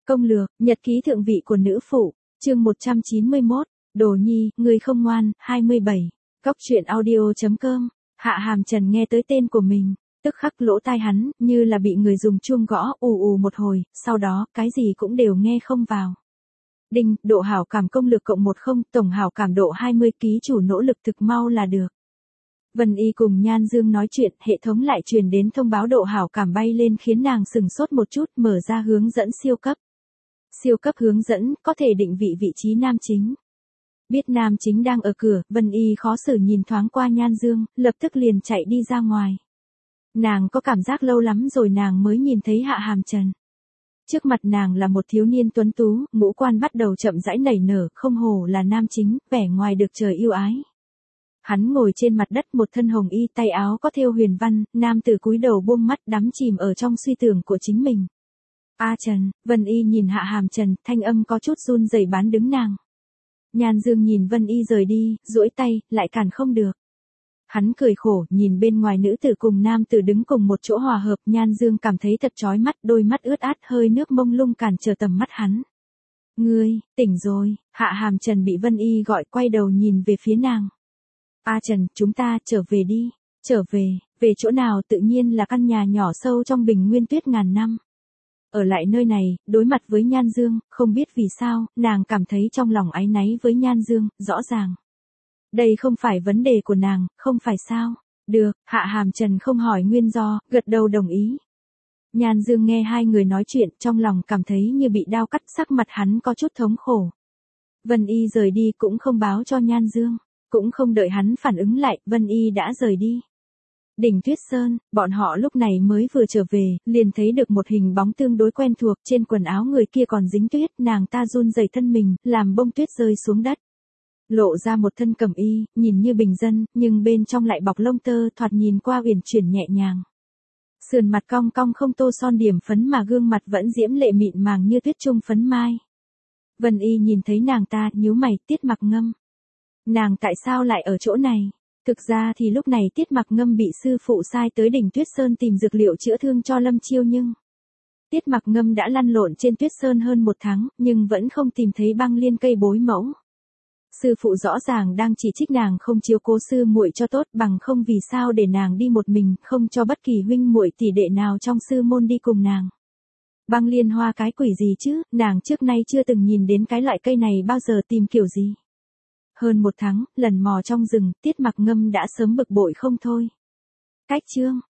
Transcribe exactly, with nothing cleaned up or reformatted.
Công lược, nhật ký thượng vị của nữ phụ, chương một trăm chín mươi mốt, Đồ Nhi, người không ngoan, hai mươi bảy, Cóc truyện audio chấm com, Hạ Hàm Trần nghe tới tên của mình, tức khắc lỗ tai hắn, như là bị người dùng chuông gõ, ù ù một hồi, sau đó, cái gì cũng đều nghe không vào. Đinh, độ hảo cảm công lược cộng một không, tổng hảo cảm độ hai mươi, ký chủ nỗ lực thực mau là được. Vân Y cùng Nhan Dương nói chuyện, hệ thống lại truyền đến thông báo độ hảo cảm bay lên khiến nàng sừng sốt một chút, mở ra hướng dẫn siêu cấp. Siêu cấp hướng dẫn, có thể định vị vị trí nam chính. Biết nam chính đang ở cửa, Vân Y khó xử nhìn thoáng qua Nhan Dương, lập tức liền chạy đi ra ngoài. Nàng có cảm giác lâu lắm rồi nàng mới nhìn thấy Hạ Hàm Trần. Trước mặt nàng là một thiếu niên tuấn tú, ngũ quan bắt đầu chậm rãi nảy nở, không hổ là nam chính, vẻ ngoài được trời yêu ái. Hắn ngồi trên mặt đất một thân hồng y, tay áo có thêu huyền văn, nam tử cúi đầu buông mắt đắm chìm ở trong suy tưởng của chính mình. A Trần, Vân Y nhìn Hạ Hàm Trần, thanh âm có chút run rẩy bán đứng nàng. Nhan Dương nhìn Vân Y rời đi, duỗi tay, lại cản không được. Hắn cười khổ, nhìn bên ngoài nữ tử cùng nam tử đứng cùng một chỗ hòa hợp, Nhan Dương cảm thấy thật chói mắt, đôi mắt ướt át, hơi nước mông lung cản trở tầm mắt hắn. Ngươi, tỉnh rồi, Hạ Hàm Trần bị Vân Y gọi, quay đầu nhìn về phía nàng. A Trần, chúng ta, trở về đi, trở về, về chỗ nào tự nhiên là căn nhà nhỏ sâu trong bình nguyên tuyết ngàn năm. Ở lại nơi này, đối mặt với Nhan Dương, không biết vì sao, nàng cảm thấy trong lòng áy náy với Nhan Dương, rõ ràng. Đây không phải vấn đề của nàng, không phải sao? Được, Hạ Hàm Trần không hỏi nguyên do, gật đầu đồng ý. Nhan Dương nghe hai người nói chuyện, trong lòng cảm thấy như bị đao cắt, sắc mặt hắn có chút thống khổ. Vân Y rời đi cũng không báo cho Nhan Dương, cũng không đợi hắn phản ứng lại, Vân Y đã rời đi. Đỉnh Tuyết Sơn, bọn họ lúc này mới vừa trở về, liền thấy được một hình bóng tương đối quen thuộc, trên quần áo người kia còn dính tuyết, nàng ta run rẩy thân mình, làm bông tuyết rơi xuống đất. Lộ ra một thân cẩm y, nhìn như bình dân, nhưng bên trong lại bọc lông tơ, thoạt nhìn qua uyển chuyển nhẹ nhàng. Sườn mặt cong cong không tô son điểm phấn mà gương mặt vẫn diễm lệ mịn màng như tuyết trung phấn mai. Vân Y nhìn thấy nàng ta, nhíu mày, Tiết Mặc Ngâm. Nàng tại sao lại ở chỗ này? Thực ra thì lúc này Tiết Mặc Ngâm bị sư phụ sai tới đỉnh Tuyết Sơn tìm dược liệu chữa thương cho Lâm Chiêu nhưng... Tiết Mặc Ngâm đã lăn lộn trên Tuyết Sơn hơn một tháng, nhưng vẫn không tìm thấy băng liên cây bối mẫu. Sư phụ rõ ràng đang chỉ trích nàng không chiếu cố sư muội cho tốt, bằng không vì sao để nàng đi một mình, không cho bất kỳ huynh muội tỷ đệ nào trong sư môn đi cùng nàng. Băng liên hoa cái quỷ gì chứ, nàng trước nay chưa từng nhìn đến cái loại cây này bao giờ, tìm kiểu gì. Hơn một tháng, lần mò trong rừng, Tiết Mặc Ngâm đã sớm bực bội không thôi. Cách chương,